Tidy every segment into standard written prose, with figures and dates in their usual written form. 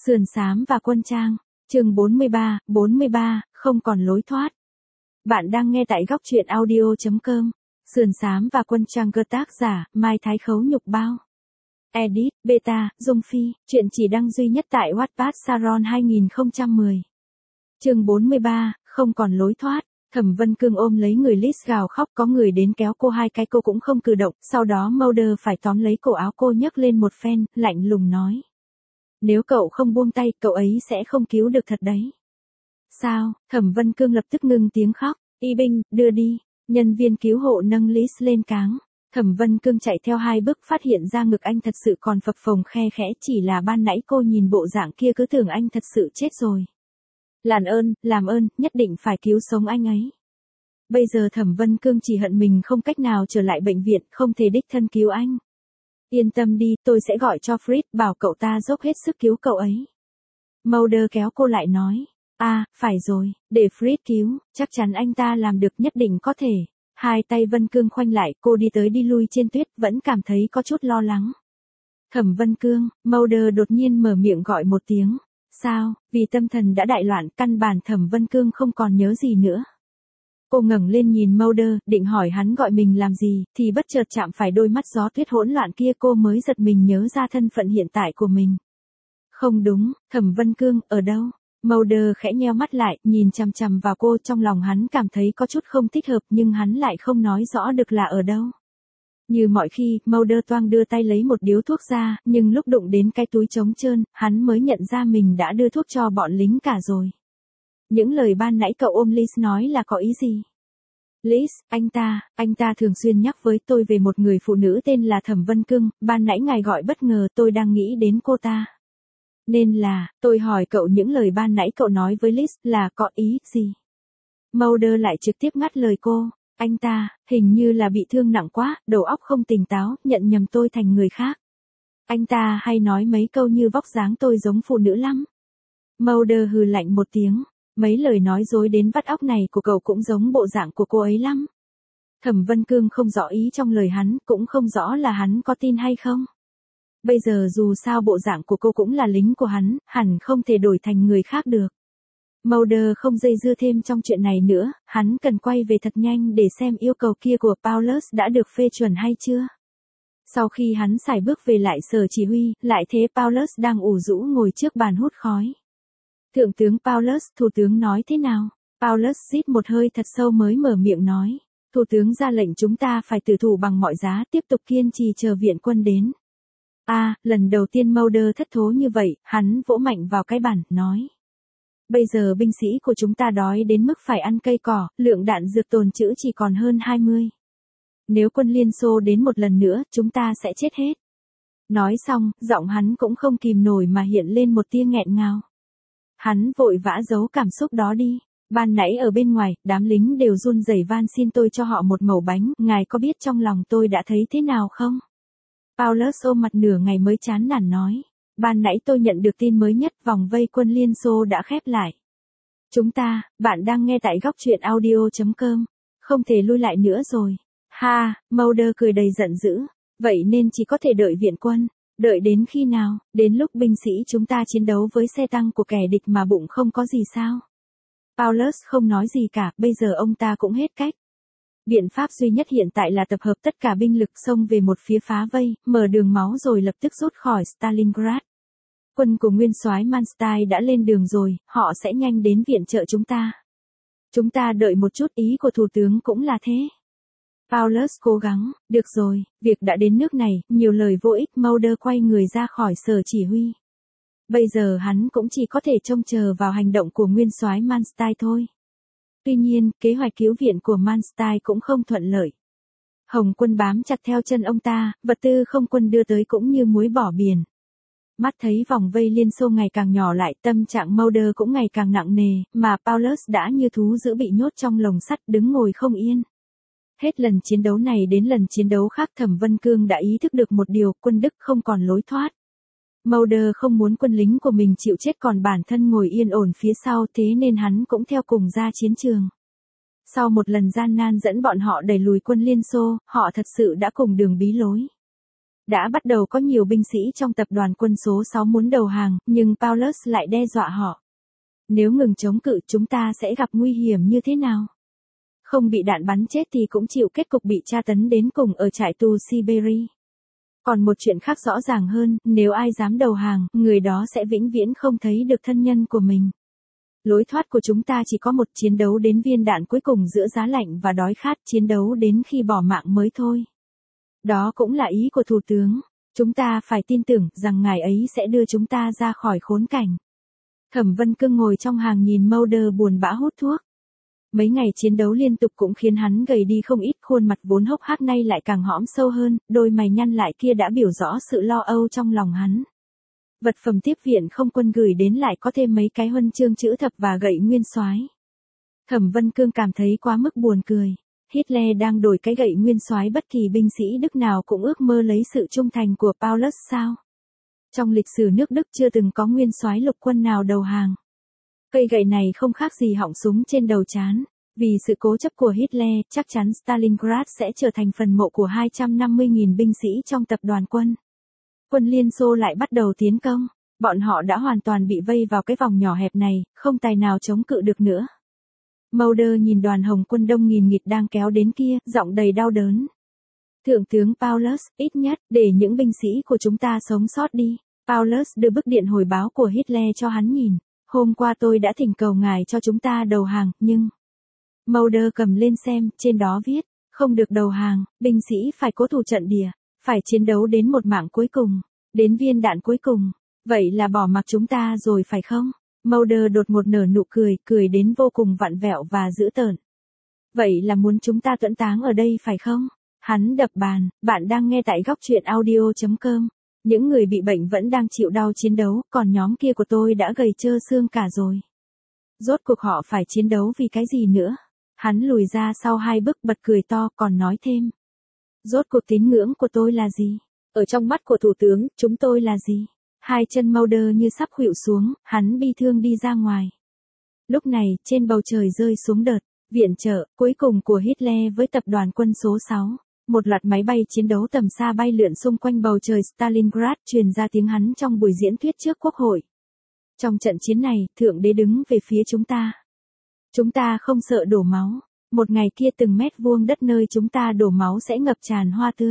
Sườn xám và quân trang. Chương 43, không còn lối thoát. Bạn đang nghe tại góc truyện audio.com. Sườn xám và quân trang cơ tác giả, Mai Thái Khấu Nhục Bao. Edit, Beta, Dung Phi, truyện chỉ đăng duy nhất tại Wattpad Saron 2010. Chương 43, không còn lối thoát. Thẩm Vân Cương ôm lấy người Liz gào khóc, có người đến kéo cô hai cái cô cũng không cử động, sau đó Mulder phải tóm lấy cổ áo cô nhấc lên một phen, lạnh lùng nói. Nếu cậu không buông tay, cậu ấy sẽ không cứu được thật đấy. Sao? Thẩm Vân Cương lập tức ngưng tiếng khóc. Y binh, đưa đi. Nhân viên cứu hộ nâng Liz lên cáng. Thẩm Vân Cương chạy theo 2 bước phát hiện ra ngực anh thật sự còn phập phồng khe khẽ, chỉ là ban nãy cô nhìn bộ dạng kia cứ tưởng anh thật sự chết rồi. Làm ơn, nhất định phải cứu sống anh ấy. Bây giờ Thẩm Vân Cương chỉ hận mình không cách nào trở lại bệnh viện, không thể đích thân cứu anh. Yên tâm đi, tôi sẽ gọi cho Fritz, bảo cậu ta dốc hết sức cứu cậu ấy. Mulder kéo cô lại nói. Phải rồi, để Fritz cứu, chắc chắn anh ta làm được, nhất định có thể. Hai tay Vân Cương khoanh lại, cô đi tới đi lui trên tuyết, vẫn cảm thấy có chút lo lắng. Thẩm Vân Cương, Mulder đột nhiên mở miệng gọi một tiếng. Sao? Vì tâm thần đã đại loạn, căn bản Thẩm Vân Cương không còn nhớ gì nữa. Cô ngẩng lên nhìn Mulder, định hỏi hắn gọi mình làm gì, thì bất chợt chạm phải đôi mắt gió tuyết hỗn loạn kia, cô mới giật mình nhớ ra thân phận hiện tại của mình. Không đúng, Thẩm Vân Cương, ở đâu? Mulder khẽ nheo mắt lại, nhìn chằm chằm vào cô, trong lòng hắn cảm thấy có chút không thích hợp, nhưng hắn lại không nói rõ được là ở đâu. Như mọi khi, Mulder toang đưa tay lấy một điếu thuốc ra, nhưng lúc đụng đến cái túi trống trơn, hắn mới nhận ra mình đã đưa thuốc cho bọn lính cả rồi. Những lời ban nãy cậu ôm Liz nói là có ý gì? Liz, anh ta thường xuyên nhắc với tôi về một người phụ nữ tên là Thẩm Vân Cương, ban nãy ngài gọi bất ngờ, tôi đang nghĩ đến cô ta. Nên là, tôi hỏi cậu những lời ban nãy cậu nói với Liz là có ý gì? Mulder lại trực tiếp ngắt lời cô. Anh ta, hình như là bị thương nặng quá, đầu óc không tỉnh táo, nhận nhầm tôi thành người khác. Anh ta hay nói mấy câu như vóc dáng tôi giống phụ nữ lắm. Mulder hừ lạnh một tiếng. Mấy lời nói dối đến vắt óc này của cậu cũng giống bộ dạng của cô ấy lắm. Thẩm Vân Cương không rõ ý trong lời hắn, cũng không rõ là hắn có tin hay không. Bây giờ dù sao bộ dạng của cô cũng là lính của hắn, hẳn không thể đổi thành người khác được. Mulder không dây dưa thêm trong chuyện này nữa, hắn cần quay về thật nhanh để xem yêu cầu kia của Paulus đã được phê chuẩn hay chưa. Sau khi hắn sải bước về lại sở chỉ huy, lại thấy Paulus đang ủ rũ ngồi trước bàn hút khói. Thượng tướng Paulus, thủ tướng nói thế nào? Paulus hít một hơi thật sâu mới mở miệng nói. Thủ tướng ra lệnh chúng ta phải tử thủ bằng mọi giá, tiếp tục kiên trì chờ viện quân đến. Lần đầu tiên Mulder thất thố như vậy, hắn vỗ mạnh vào cái bàn, nói. Bây giờ binh sĩ của chúng ta đói đến mức phải ăn cây cỏ, lượng đạn dược tồn trữ chỉ còn hơn 20. Nếu quân Liên Xô đến một lần nữa, chúng ta sẽ chết hết. Nói xong, giọng hắn cũng không kìm nổi mà hiện lên một tia nghẹn ngào. Hắn vội vã giấu cảm xúc đó đi. Ban nãy ở bên ngoài, đám lính đều run rẩy van xin tôi cho họ một mẩu bánh, ngài có biết trong lòng tôi đã thấy thế nào không? Paulus ôm mặt nửa ngày mới chán nản nói. Ban nãy tôi nhận được tin mới nhất, vòng vây quân Liên Xô đã khép lại. Bạn đang nghe tại góc truyện audio.com. Không thể lui lại nữa rồi. Mulder cười đầy giận dữ. Vậy nên chỉ có thể đợi viện quân. Đợi đến khi nào? Đến lúc binh sĩ chúng ta chiến đấu với xe tăng của kẻ địch mà bụng không có gì sao? Paulus không nói gì cả, bây giờ ông ta cũng hết cách. Biện pháp duy nhất hiện tại là tập hợp tất cả binh lực xông về một phía phá vây, mở đường máu rồi lập tức rút khỏi Stalingrad. Quân của nguyên soái Manstein đã lên đường rồi, họ sẽ nhanh đến viện trợ chúng ta. Chúng ta đợi một chút, ý của thủ tướng cũng là thế. Paulus cố gắng, được rồi, việc đã đến nước này, nhiều lời vô ích. Mulder quay người ra khỏi sở chỉ huy. Bây giờ hắn cũng chỉ có thể trông chờ vào hành động của nguyên soái Manstein thôi. Tuy nhiên, kế hoạch cứu viện của Manstein cũng không thuận lợi. Hồng quân bám chặt theo chân ông ta, vật tư không quân đưa tới cũng như muối bỏ biển. Mắt thấy vòng vây Liên Xô ngày càng nhỏ lại, tâm trạng Mulder cũng ngày càng nặng nề, mà Paulus đã như thú dữ bị nhốt trong lồng sắt, đứng ngồi không yên. Hết lần chiến đấu này đến lần chiến đấu khác, Thẩm Vân Cương đã ý thức được một điều, quân Đức không còn lối thoát. Mulder không muốn quân lính của mình chịu chết còn bản thân ngồi yên ổn phía sau, thế nên hắn cũng theo cùng ra chiến trường. Sau một lần gian nan dẫn bọn họ đẩy lùi quân Liên Xô, họ thật sự đã cùng đường bí lối. Đã bắt đầu có nhiều binh sĩ trong tập đoàn quân số 6 muốn đầu hàng, nhưng Paulus lại đe dọa họ. Nếu ngừng chống cự chúng ta sẽ gặp nguy hiểm như thế nào? Không bị đạn bắn chết thì cũng chịu kết cục bị tra tấn đến cùng ở trại tù Siberia. Còn một chuyện khác rõ ràng hơn, nếu ai dám đầu hàng, người đó sẽ vĩnh viễn không thấy được thân nhân của mình. Lối thoát của chúng ta chỉ có một, chiến đấu đến viên đạn cuối cùng giữa giá lạnh và đói khát, chiến đấu đến khi bỏ mạng mới thôi. Đó cũng là ý của Thủ tướng. Chúng ta phải tin tưởng rằng ngài ấy sẽ đưa chúng ta ra khỏi khốn cảnh. Thẩm Vân Cương ngồi trong hàng nhìn Mulder buồn bã hút thuốc. Mấy ngày chiến đấu liên tục cũng khiến hắn gầy đi không ít, khuôn mặt vốn hốc hác nay lại càng hõm sâu hơn, đôi mày nhăn lại kia đã biểu rõ sự lo âu trong lòng hắn. Vật phẩm tiếp viện không quân gửi đến lại có thêm mấy cái huân chương chữ thập và gậy nguyên soái. Thẩm Vân Cương cảm thấy quá mức buồn cười. Hitler đang đổi cái gậy nguyên soái, bất kỳ binh sĩ Đức nào cũng ước mơ lấy sự trung thành của Paulus sao? Trong lịch sử nước Đức chưa từng có nguyên soái lục quân nào đầu hàng. Cây gậy này không khác gì họng súng trên đầu trán. Vì sự cố chấp của Hitler, chắc chắn Stalingrad sẽ trở thành phần mộ của 250.000 binh sĩ trong tập đoàn quân. Quân Liên Xô lại bắt đầu tiến công. Bọn họ đã hoàn toàn bị vây vào cái vòng nhỏ hẹp này, không tài nào chống cự được nữa. Mulder nhìn đoàn hồng quân đông nghìn nghịt đang kéo đến kia, giọng đầy đau đớn. Thượng tướng Paulus, ít nhất, để những binh sĩ của chúng ta sống sót đi. Paulus đưa bức điện hồi báo của Hitler cho hắn nhìn. Hôm qua tôi đã thỉnh cầu ngài cho chúng ta đầu hàng, nhưng... Mulder cầm lên xem, trên đó viết, không được đầu hàng, binh sĩ phải cố thủ trận địa, phải chiến đấu đến một mạng cuối cùng, đến viên đạn cuối cùng. Vậy là bỏ mặc chúng ta rồi phải không? Mulder đột ngột nở nụ cười, cười đến vô cùng vặn vẹo và dữ tợn. Vậy là muốn chúng ta tuẫn táng ở đây phải không? Hắn đập bàn, bạn đang nghe tại góc truyện audio.com. Những người bị bệnh vẫn đang chịu đau chiến đấu, còn nhóm kia của tôi đã gầy trơ xương cả rồi. Rốt cuộc họ phải chiến đấu vì cái gì nữa? Hắn lùi ra sau 2 bước bật cười to còn nói thêm. Rốt cuộc tín ngưỡng của tôi là gì? Ở trong mắt của Thủ tướng, chúng tôi là gì? Hai chân Mulder như sắp khuỵu xuống, hắn bi thương đi ra ngoài. Lúc này, trên bầu trời rơi xuống đợt viện trợ cuối cùng của Hitler với tập đoàn quân số 6. Một loạt máy bay chiến đấu tầm xa bay lượn xung quanh bầu trời Stalingrad, truyền ra tiếng hắn trong buổi diễn thuyết trước Quốc hội. Trong trận chiến này, Thượng Đế đứng về phía chúng ta. Chúng ta không sợ đổ máu. Một ngày kia từng mét vuông đất nơi chúng ta đổ máu sẽ ngập tràn hoa tươi.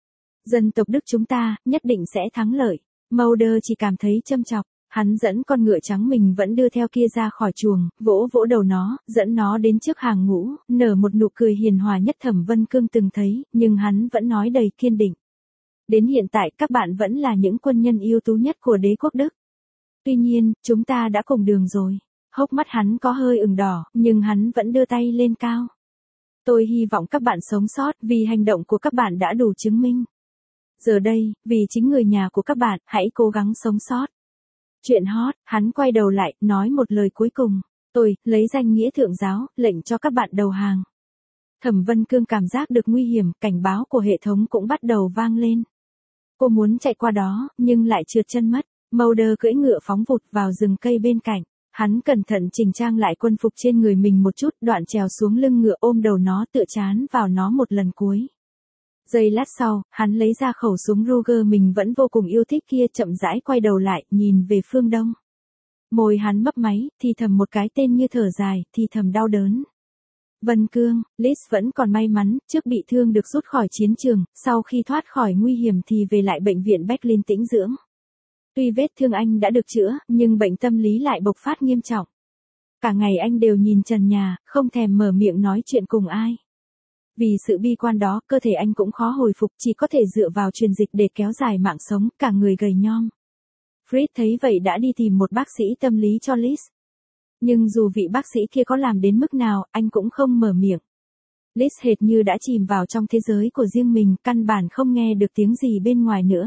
Dân tộc Đức chúng ta, nhất định sẽ thắng lợi. Mulder chỉ cảm thấy châm chọc. Hắn dẫn con ngựa trắng mình vẫn đưa theo kia ra khỏi chuồng, vỗ vỗ đầu nó, dẫn nó đến trước hàng ngũ, nở một nụ cười hiền hòa nhất Thẩm Vân Cương từng thấy, nhưng hắn vẫn nói đầy kiên định. Đến hiện tại các bạn vẫn là những quân nhân ưu tú nhất của đế quốc Đức. Tuy nhiên, chúng ta đã cùng đường rồi. Hốc mắt hắn có hơi ửng đỏ, nhưng hắn vẫn đưa tay lên cao. Tôi hy vọng các bạn sống sót, vì hành động của các bạn đã đủ chứng minh. Giờ đây, vì chính người nhà của các bạn, hãy cố gắng sống sót. Chuyện hot, hắn quay đầu lại, nói một lời cuối cùng. Tôi, lấy danh nghĩa thượng giáo, lệnh cho các bạn đầu hàng. Thẩm Vân Cương cảm giác được nguy hiểm, cảnh báo của hệ thống cũng bắt đầu vang lên. Cô muốn chạy qua đó, nhưng lại trượt chân mất. Mulder cưỡi ngựa phóng vụt vào rừng cây bên cạnh. Hắn cẩn thận chỉnh trang lại quân phục trên người mình một chút, đoạn trèo xuống lưng ngựa ôm đầu nó tựa chán vào nó một lần cuối. Giây lát sau, hắn lấy ra khẩu súng Ruger mình vẫn vô cùng yêu thích kia, chậm rãi quay đầu lại, nhìn về phương đông. Môi hắn mấp máy, thì thầm một cái tên như thở dài, thì thầm đau đớn. Vân Cương, Liz vẫn còn may mắn, trước bị thương được rút khỏi chiến trường, sau khi thoát khỏi nguy hiểm thì về lại bệnh viện Berlin tĩnh dưỡng. Tuy vết thương anh đã được chữa, nhưng bệnh tâm lý lại bộc phát nghiêm trọng. Cả ngày anh đều nhìn trần nhà, không thèm mở miệng nói chuyện cùng ai. Vì sự bi quan đó, cơ thể anh cũng khó hồi phục, chỉ có thể dựa vào truyền dịch để kéo dài mạng sống, cả người gầy nhom. Fritz thấy vậy đã đi tìm một bác sĩ tâm lý cho Liz. Nhưng dù vị bác sĩ kia có làm đến mức nào, anh cũng không mở miệng. Liz hệt như đã chìm vào trong thế giới của riêng mình, căn bản không nghe được tiếng gì bên ngoài nữa.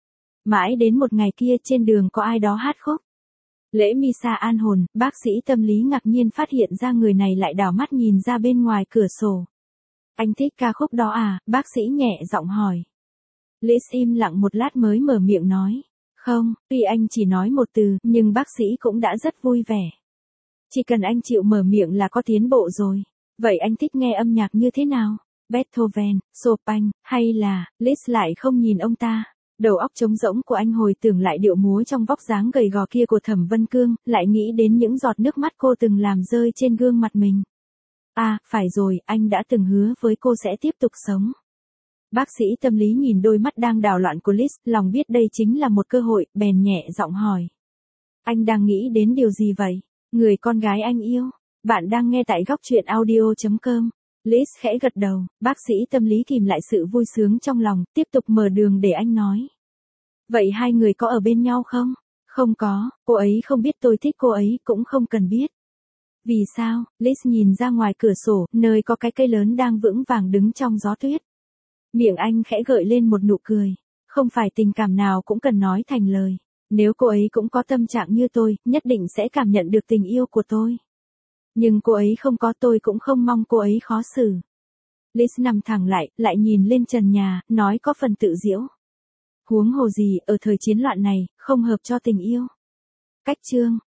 Mãi đến một ngày kia trên đường có ai đó hát khúc. Lễ Misa an hồn, bác sĩ tâm lý ngạc nhiên phát hiện ra người này lại đảo mắt nhìn ra bên ngoài cửa sổ. Anh thích ca khúc đó à, bác sĩ nhẹ giọng hỏi. Liz im lặng một lát mới mở miệng nói. Không, tuy anh chỉ nói một từ, nhưng bác sĩ cũng đã rất vui vẻ. Chỉ cần anh chịu mở miệng là có tiến bộ rồi. Vậy anh thích nghe âm nhạc như thế nào? Beethoven, Chopin, hay là, Liz lại không nhìn ông ta. Đầu óc trống rỗng của anh hồi tưởng lại điệu múa trong vóc dáng gầy gò kia của Thẩm Vân Cương, lại nghĩ đến những giọt nước mắt cô từng làm rơi trên gương mặt mình. À, phải rồi, anh đã từng hứa với cô sẽ tiếp tục sống. Bác sĩ tâm lý nhìn đôi mắt đang đảo loạn của Liz, lòng biết đây chính là một cơ hội, bèn nhẹ giọng hỏi. Anh đang nghĩ đến điều gì vậy? Người con gái anh yêu. Bạn đang nghe tại góc truyện audio.com. Liz khẽ gật đầu, bác sĩ tâm lý kìm lại sự vui sướng trong lòng, tiếp tục mở đường để anh nói. Vậy hai người có ở bên nhau không? Không có, cô ấy không biết tôi thích cô ấy, cũng không cần biết. Vì sao? Liz nhìn ra ngoài cửa sổ, nơi có cái cây lớn đang vững vàng đứng trong gió tuyết. Miệng anh khẽ gợi lên một nụ cười. Không phải tình cảm nào cũng cần nói thành lời. Nếu cô ấy cũng có tâm trạng như tôi, nhất định sẽ cảm nhận được tình yêu của tôi. Nhưng cô ấy không có, tôi cũng không mong cô ấy khó xử. Liz nằm thẳng lại nhìn lên trần nhà, nói có phần tự giễu. Huống hồ gì, ở thời chiến loạn này, không hợp cho tình yêu. Cách chương